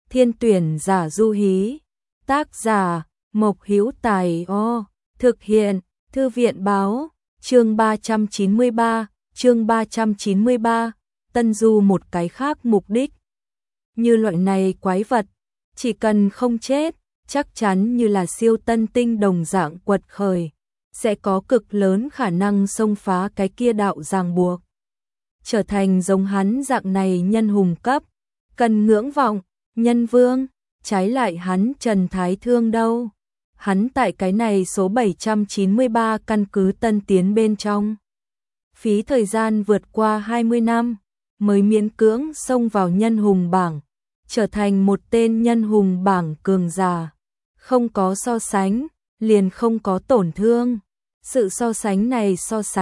Thiên tuyển giả du hí. Tác giả Mộc Hữu Tài. Thực hiện Thư viện báo. Chương 393, Tân Du một cái khác mục đích. Như loại này quái vật, chỉ cần không chết, chắc chắn như là siêu tân tinh đồng dạng quật khởi, sẽ có cực lớn khả năng xông phá cái kia đạo ràng buộc. Trở thành giống hắn dạng này nhân hùng cấp, cần ngưỡng vọng, nhân vương, trái lại hắn Trần Thái Thương đâu. Hắn tại cái này số 793 căn cứ tân tiến bên trong. Phí thời gian vượt qua 20 năm, mới miễn cưỡng xông vào nhân hùng bảng, trở thành một tên nhân hùng bảng cường giả. Không có so sánh, liền không có tổn thương. Sự so sánh này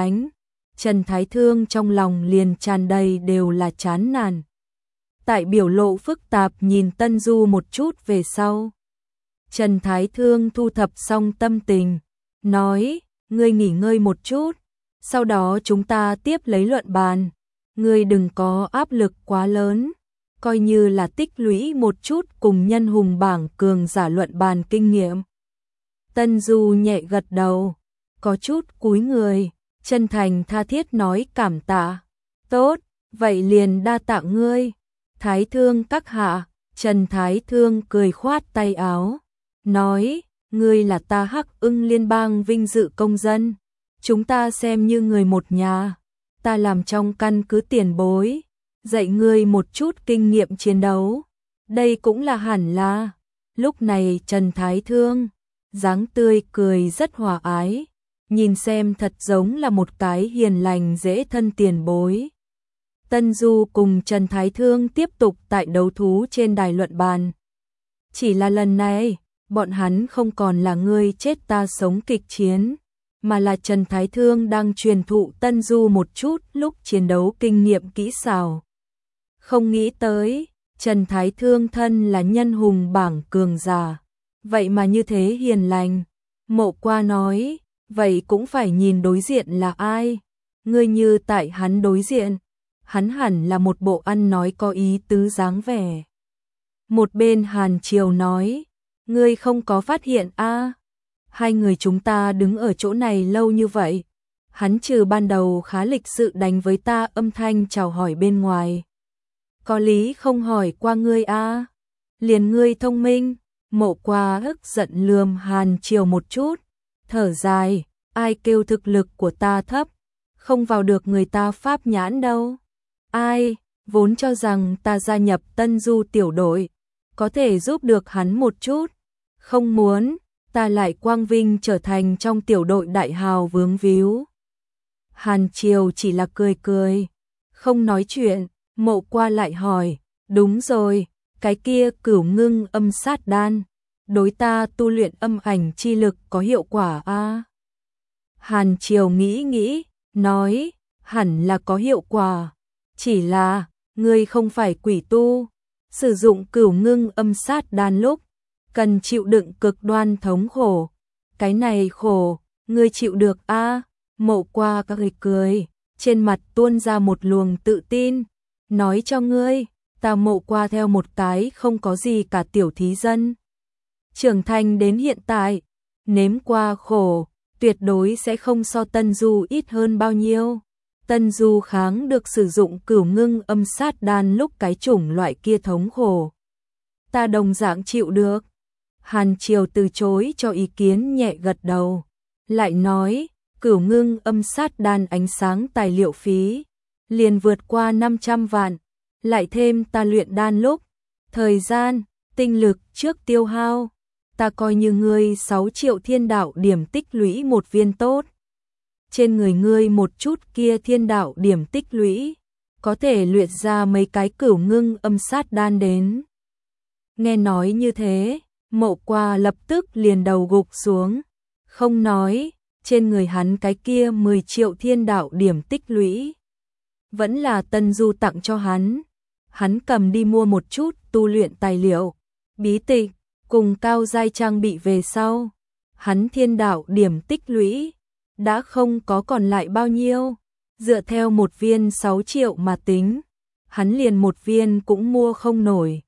Trần Thái Thương trong lòng liền tràn đầy đều là chán nản. Tại biểu lộ phức tạp nhìn Tân Du một chút về sau, Trần Thái Thương thu thập xong tâm tình, nói, ngươi nghỉ ngơi một chút, sau đó chúng ta tiếp lấy luận bàn, ngươi đừng có áp lực quá lớn, coi như là tích lũy một chút cùng nhân hùng bảng cường giả luận bàn kinh nghiệm. Tân Du nhẹ gật đầu, có chút cúi người, chân thành tha thiết nói cảm tạ. Tốt, vậy liền đa tạ ngươi. Thái Thương các hạ. Trần Thái Thương cười khoát tay áo, nói, ngươi là ta Hắc Ưng Liên bang vinh dự công dân, chúng ta xem như người một nhà, ta làm trong căn cứ tiền bối, dạy ngươi một chút kinh nghiệm chiến đấu, đây cũng là hẳn là. Lúc này Trần Thái Thương, dáng tươi cười rất hòa ái, nhìn xem thật giống là một cái hiền lành dễ thân tiền bối. Tân Du cùng Trần Thái Thương tiếp tục tại đấu thú trên đài luận bàn. Chỉ là lần này, bọn hắn không còn là ngươi chết ta sống kịch chiến, mà là Trần Thái Thương đang truyền thụ Tân Du một chút lúc chiến đấu kinh nghiệm kỹ xảo. Không nghĩ tới, Trần Thái Thương thân là nhân hùng bảng cường giả, vậy mà như thế hiền lành. Mộ Qua nói, vậy cũng phải nhìn đối diện là ai, ngươi như tại hắn đối diện, hắn hẳn là một bộ ăn nói có ý tứ dáng vẻ. Một bên Hàn Triều nói, ngươi không có phát hiện a? Hai người chúng ta đứng ở chỗ này lâu như vậy, hắn trừ ban đầu khá lịch sự đánh với ta âm thanh chào hỏi bên ngoài. Có lý không hỏi qua ngươi a? Liền ngươi thông minh. Mộ Qua ức giận lườm Hàn Triều một chút, thở dài, ai kêu thực lực của ta thấp, không vào được người ta pháp nhãn đâu. Ai, vốn cho rằng ta gia nhập Tân Du tiểu đội, có thể giúp được hắn một chút, không muốn, ta lại quang vinh trở thành trong tiểu đội đại hào vướng víu. Hàn Triều chỉ là cười cười, không nói chuyện. Mộ Qua lại hỏi, đúng rồi, cái kia Cửu Ngưng âm sát đan, đối ta tu luyện âm ảnh chi lực có hiệu quả a? Hàn Triều nghĩ, nói, hẳn là có hiệu quả, chỉ là, ngươi không phải quỷ tu, sử dụng Cửu Ngưng âm sát đan lúc, cần chịu đựng cực đoan thống khổ, cái này khổ, ngươi chịu được a? Mộ Qua cười, trên mặt tuôn ra một luồng tự tin, nói cho ngươi, ta Mộ Qua theo một cái không có gì cả tiểu thí dân, trưởng thành đến hiện tại, nếm qua khổ, tuyệt đối sẽ không so Tân Du ít hơn bao nhiêu. Tân Du kháng được sử dụng Cửu Ngưng âm sát đan lúc cái chủng loại kia thống khổ, ta đồng dạng chịu được. Hàn Triều từ chối cho ý kiến nhẹ gật đầu, lại nói, Cửu Ngưng âm sát đan ánh sáng tài liệu phí, liền vượt qua 500 vạn, lại thêm ta luyện đan lúc, thời gian, tinh lực trước tiêu hao, ta coi như ngươi 6 triệu thiên đạo điểm tích lũy một viên tốt. Trên người ngươi một chút kia thiên đạo điểm tích lũy, có thể luyện ra mấy cái Cửu Ngưng âm sát đan đến. Nghe nói như thế, Mộ Qua lập tức liền đầu gục xuống, không nói, trên người hắn cái kia 10 triệu thiên đạo điểm tích lũy, vẫn là Tân Du tặng cho hắn cầm đi mua một chút tu luyện tài liệu, bí tịch, cùng cao giai trang bị về sau, hắn thiên đạo điểm tích lũy, đã không có còn lại bao nhiêu, dựa theo một viên 6 triệu mà tính, hắn liền một viên cũng mua không nổi.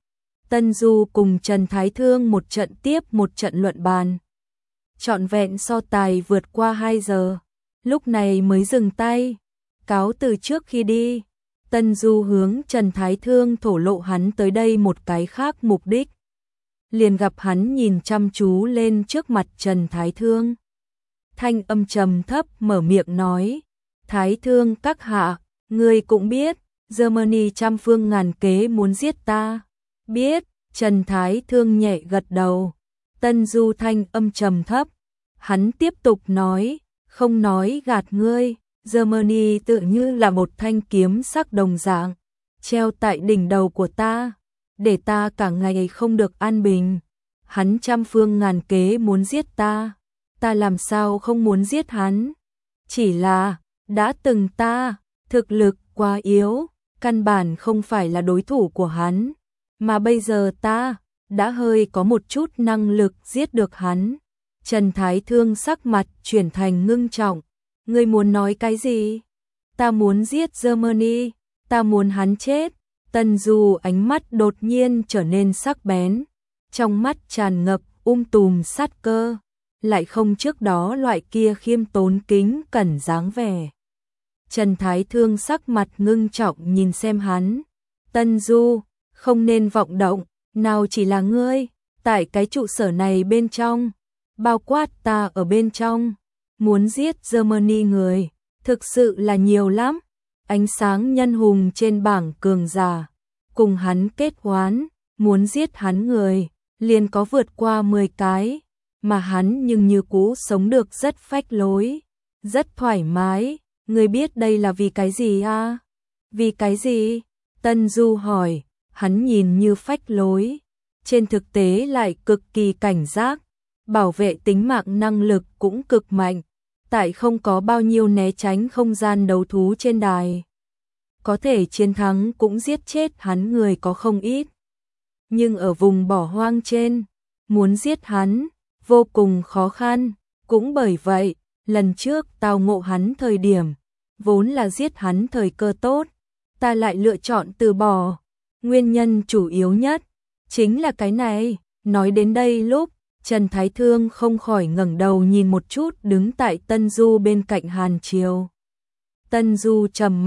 Tân Du cùng Trần Thái Thương một trận tiếp một trận luận bàn. Trọn vẹn so tài vượt qua 2 giờ, lúc này mới dừng tay. Cáo từ trước khi đi, Tân Du hướng Trần Thái Thương thổ lộ hắn tới đây một cái khác mục đích. Liền gặp hắn nhìn chăm chú lên trước mặt Trần Thái Thương. Thanh âm trầm thấp mở miệng nói, Thái Thương các hạ, ngươi cũng biết, Germany trăm phương ngàn kế muốn giết ta. Biết, Trần Thái Thương nhẹ gật đầu. Tân Du thanh âm trầm thấp, hắn tiếp tục nói, không nói gạt ngươi, Germany tự như là một thanh kiếm sắc đồng dạng, treo tại đỉnh đầu của ta, để ta cả ngày không được an bình. Hắn trăm phương ngàn kế muốn giết ta làm sao không muốn giết hắn. Chỉ là, đã từng ta, thực lực quá yếu, căn bản không phải là đối thủ của hắn, mà bây giờ ta đã hơi có một chút năng lực giết được hắn. Trần Thái Thương sắc mặt chuyển thành ngưng trọng, ngươi muốn nói cái gì? Ta muốn giết Germany, ta muốn hắn chết. Tân Du ánh mắt đột nhiên trở nên sắc bén, trong mắt tràn ngập tùm sát cơ, lại không trước đó loại kia khiêm tốn kính cẩn dáng vẻ. Trần Thái Thương sắc mặt ngưng trọng nhìn xem hắn. Tân Du, không nên vọng động, nào chỉ là ngươi, tại cái trụ sở này bên trong, bao quát ta ở bên trong, muốn giết Germany người, thực sự là nhiều lắm. Ánh sáng nhân hùng trên bảng cường giả, cùng hắn kết oán, muốn giết hắn người, liền có vượt qua 10 cái, mà hắn nhưng như cũ sống được rất phách lối, rất thoải mái. Ngươi biết đây là vì cái gì à? Vì cái gì? Tân Du hỏi, hắn nhìn như phách lối, trên thực tế lại cực kỳ cảnh giác, bảo vệ tính mạng năng lực cũng cực mạnh, tại không có bao nhiêu né tránh không gian đấu thú trên đài. Có thể chiến thắng cũng giết chết hắn người có không ít. Nhưng ở vùng bỏ hoang trên, muốn giết hắn, vô cùng khó khăn. Cũng bởi vậy, lần trước tao ngộ hắn thời điểm, vốn là giết hắn thời cơ tốt, ta lại lựa chọn từ bỏ. Nguyên nhân chủ yếu nhất, chính là cái này. Nói đến đây lúc, Trần Thái Thương không khỏi ngẩng đầu nhìn một chút đứng tại Tân Du bên cạnh Hàn Triều. Tân Du trầm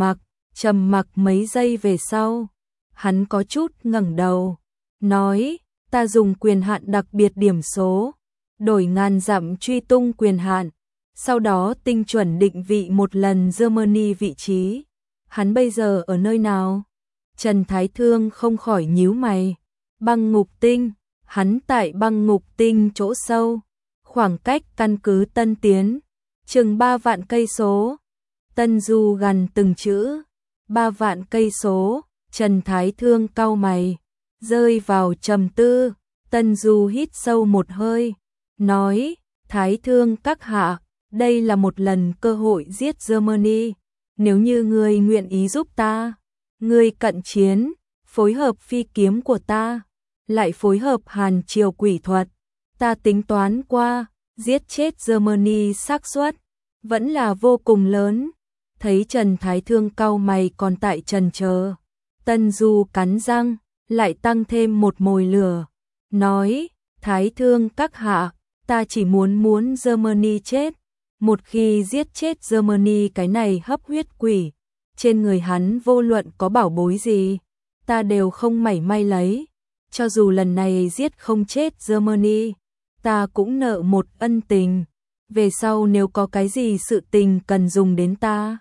mặc mấy giây về sau, hắn có chút ngẩng đầu, nói, ta dùng quyền hạn đặc biệt điểm số, đổi ngàn dặm truy tung quyền hạn, sau đó tinh chuẩn định vị một lần Germany vị trí. Hắn bây giờ ở nơi nào? Trần Thái Thương không khỏi nhíu mày. Băng ngục tinh, hắn tại băng ngục tinh chỗ sâu, khoảng cách căn cứ Tân Tiến, chừng 3 vạn cây số. Tân Du gần từng chữ, 3 vạn cây số. Trần Thái Thương cau mày, rơi vào trầm tư. Tân Du hít sâu một hơi, nói, Thái Thương các hạ, đây là một lần cơ hội giết Germany. Nếu như ngươi nguyện ý giúp ta, ngươi cận chiến, phối hợp phi kiếm của ta, lại phối hợp Hàn Triều quỷ thuật, ta tính toán qua, giết chết Germany xác suất vẫn là vô cùng lớn. Thấy Trần Thái Thương cau mày còn tại chần chờ, Tân Du cắn răng, lại tăng thêm một mồi lửa, nói, Thái Thương các hạ, ta chỉ muốn Germany chết. Một khi giết chết Germany cái này hấp huyết quỷ, trên người hắn vô luận có bảo bối gì, ta đều không mảy may lấy. Cho dù lần này giết không chết Germany, ta cũng nợ một ân tình. Về sau nếu có cái gì sự tình cần dùng đến ta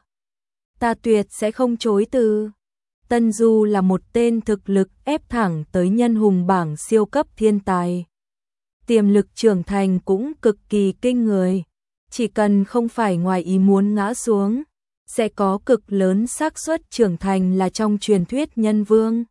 tuyệt sẽ không chối từ. Tân Du là một tên thực lực ép thẳng tới nhân hùng bảng siêu cấp thiên tài. Tiềm lực trưởng thành cũng cực kỳ kinh người. Chỉ cần không phải ngoài ý muốn ngã xuống, sẽ có cực lớn xác suất trưởng thành là trong truyền thuyết nhân vương.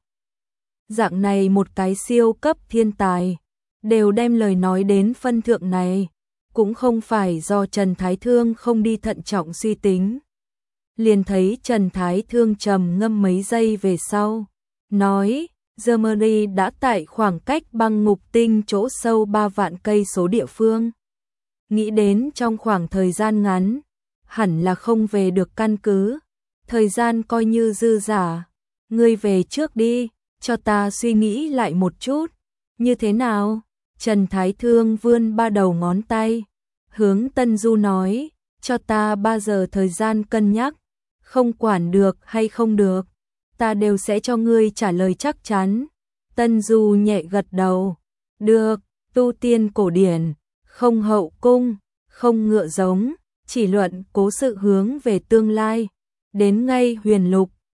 Dạng này một cái siêu cấp thiên tài, đều đem lời nói đến phân thượng này, cũng không phải do Trần Thái Thương không đi thận trọng suy tính. Liền thấy Trần Thái Thương trầm ngâm mấy giây về sau, nói, Germany đã tại khoảng cách băng ngục tinh chỗ sâu 3 vạn cây số địa phương. Nghĩ đến trong khoảng thời gian ngắn, hẳn là không về được căn cứ, thời gian coi như dư giả. Ngươi về trước đi, cho ta suy nghĩ lại một chút. Như thế nào? Trần Thái Thương vươn ba đầu ngón tay, hướng Tân Du nói, cho ta 3 giờ thời gian cân nhắc, không quản được hay không được, ta đều sẽ cho ngươi trả lời chắc chắn. Tân Du nhẹ gật đầu, được, tu tiên cổ điển, không hậu cung, không ngựa giống, chỉ luận cố sự hướng về tương lai, đến ngay huyền lục,